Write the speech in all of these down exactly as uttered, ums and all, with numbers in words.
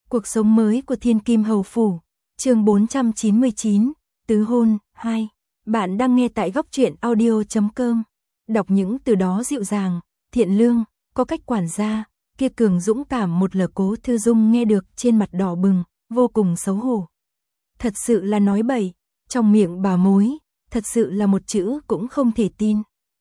Cuộc sống mới của Thiên Kim Hầu Phủ, chương bốn trăm chín mươi chín, Tứ Hôn, hai. Bạn đang nghe tại góc truyện audio chấm com. Đọc những từ đó dịu dàng, thiện lương, có cách quản gia, kia cường dũng cảm một lời Cố Thư Dung nghe được trên mặt đỏ bừng, vô cùng xấu hổ. Thật sự là nói bậy, trong miệng bà mối, thật sự là một chữ cũng không thể tin.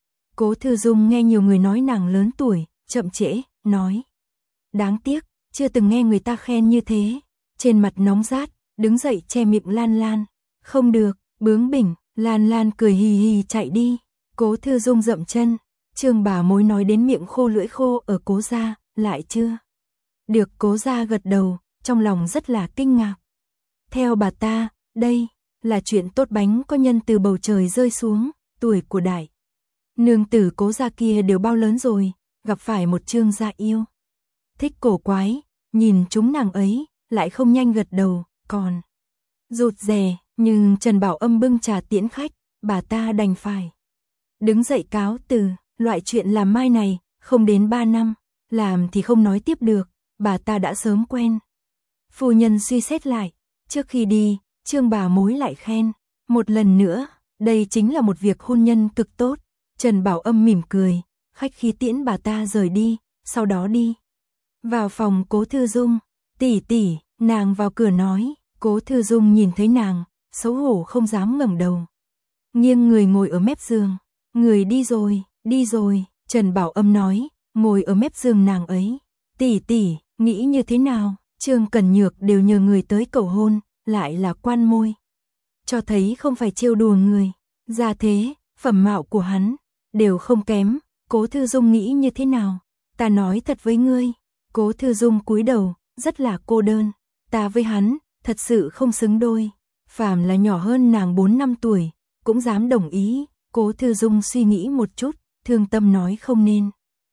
Cố Thư Dung nghe nhiều người nói nàng lớn tuổi, chậm trễ, nói. Đáng tiếc, chưa từng nghe người ta khen như thế. Trên mặt nóng rát, đứng dậy che miệng Lan Lan. Không được, bướng bỉnh, Lan Lan cười hì hì chạy đi. Cố Thư Dung dậm chân, Trương bà mối nói đến miệng khô lưỡi khô ở Cố gia, lại chưa? Được Cố gia gật đầu, trong lòng rất là kinh ngạc. Theo bà ta, đây là chuyện tốt bánh có nhân từ bầu trời rơi xuống, tuổi của đại nương tử Cố gia kia đều bao lớn rồi, gặp phải một Trương gia yêu. Thích cổ quái, nhìn chúng nàng ấy, lại không nhanh gật đầu, còn rụt rè, nhưng Trần Bảo Âm bưng trà tiễn khách, bà ta đành phải đứng dậy cáo từ, loại chuyện làm mai này, không đến ba năm, làm thì không nói tiếp được, bà ta đã sớm quen. Phu nhân suy xét lại, trước khi đi, Trương bà mối lại khen, một lần nữa, đây chính là một việc hôn nhân cực tốt. Trần Bảo Âm mỉm cười, khách khí tiễn bà ta rời đi, sau đó đi vào phòng Cố Thư Dung. Tỷ tỷ, nàng vào cửa nói. Cố Thư Dung nhìn thấy nàng, xấu hổ không dám ngẩng đầu, nghiêng người ngồi ở mép giường. Người đi rồi, đi rồi, Trần Bảo Âm nói, ngồi ở mép giường nàng ấy. Tỷ tỷ, nghĩ như thế nào? Trương Cẩn Nhược đều nhờ người tới cầu hôn, lại là quan môi, cho thấy không phải trêu đùa người. Gia thế, phẩm mạo của hắn đều không kém. Cố Thư Dung nghĩ như thế nào? Ta nói thật với ngươi. Cố Thư Dung cúi đầu, rất là cô đơn. Ta với hắn, thật sự không xứng đôi. Phàm là nhỏ hơn nàng bốn năm tuổi, cũng dám đồng ý. Cố Thư Dung suy nghĩ một chút, thương tâm nói không nên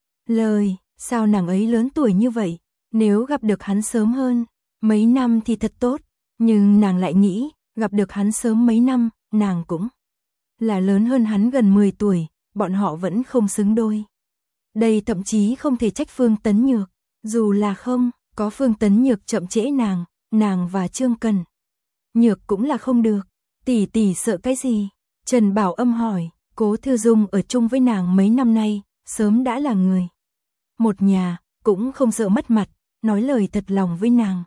lời. Sao nàng ấy lớn tuổi như vậy? Nếu gặp được hắn sớm hơn mấy năm thì thật tốt. Nhưng nàng lại nghĩ, gặp được hắn sớm mấy năm, nàng cũng là lớn hơn hắn gần mười tuổi, bọn họ vẫn không xứng đôi. Đây thậm chí không thể trách Phương Tấn Nhược. Dù là không, có Phương Tấn Nhược chậm trễ nàng, nàng và Trương Cẩn Nhược cũng là không được. Tỷ tỷ sợ cái gì? Trần Bảo Âm hỏi. Cố Thư Dung ở chung với nàng mấy năm nay, sớm đã là người một nhà, cũng không sợ mất mặt, nói lời thật lòng với nàng.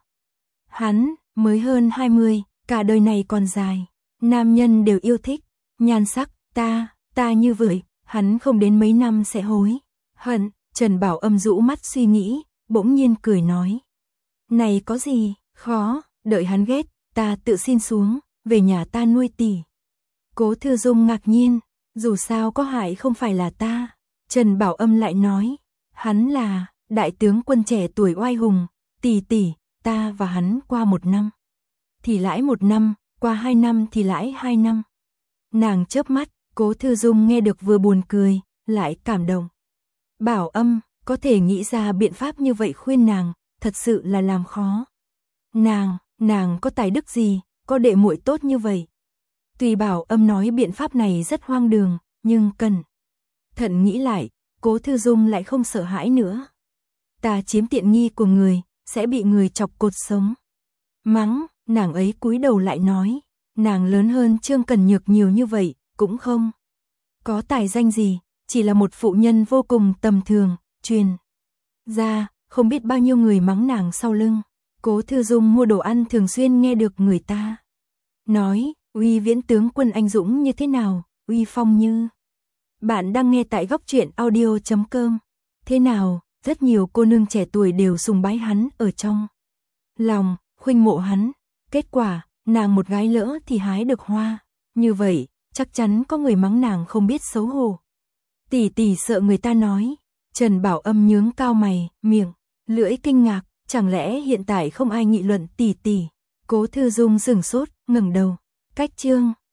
Hắn, mới hơn hai mươi, cả đời này còn dài, nam nhân đều yêu thích, nhan sắc, ta, ta như vậy, hắn không đến mấy năm sẽ hối hận. Trần Bảo Âm rũ mắt suy nghĩ, bỗng nhiên cười nói. Này có gì, khó, đợi hắn ghét, ta tự xin xuống, về nhà ta nuôi tỷ. Cố Thư Dung ngạc nhiên, dù sao có hại không phải là ta. Trần Bảo Âm lại nói, hắn là đại tướng quân trẻ tuổi oai hùng, tỷ tỷ, ta và hắn qua một năm thì lãi một năm, qua hai năm thì lãi hai năm. Nàng chớp mắt, Cố Thư Dung nghe được vừa buồn cười, lại cảm động. Bảo Âm, có thể nghĩ ra biện pháp như vậy khuyên nàng, thật sự là làm khó. Nàng, nàng có tài đức gì, có đệ muội tốt như vậy. Tuy Bảo Âm nói biện pháp này rất hoang đường, nhưng cần thận nghĩ lại, Cố Thư Dung lại không sợ hãi nữa. Ta chiếm tiện nghi của người, sẽ bị người chọc cột sống mắng. Nàng ấy cúi đầu lại nói, nàng lớn hơn Trương Cẩn Nhược nhiều như vậy, cũng không có tài danh gì, chỉ là một phụ nhân vô cùng tầm thường, truyền ra, không biết bao nhiêu người mắng nàng sau lưng. Cố Thư Dung mua đồ ăn thường xuyên nghe được người ta nói, uy viễn tướng quân anh dũng như thế nào, uy phong như. Bạn đang nghe tại góc truyện audio chấm com. Thế nào, rất nhiều cô nương trẻ tuổi đều sùng bái hắn ở trong lòng, khuynh mộ hắn. Kết quả, nàng một gái lỡ thì hái được hoa. Như vậy, chắc chắn có người mắng nàng không biết xấu hổ. Tỷ tỷ sợ người ta nói. Trần Bảo Âm nhướng cao mày, miệng lưỡi kinh ngạc, chẳng lẽ hiện tại không ai nghị luận tỷ tỷ? Cố Thư Dung sửng sốt, ngẩng đầu. Cách Trương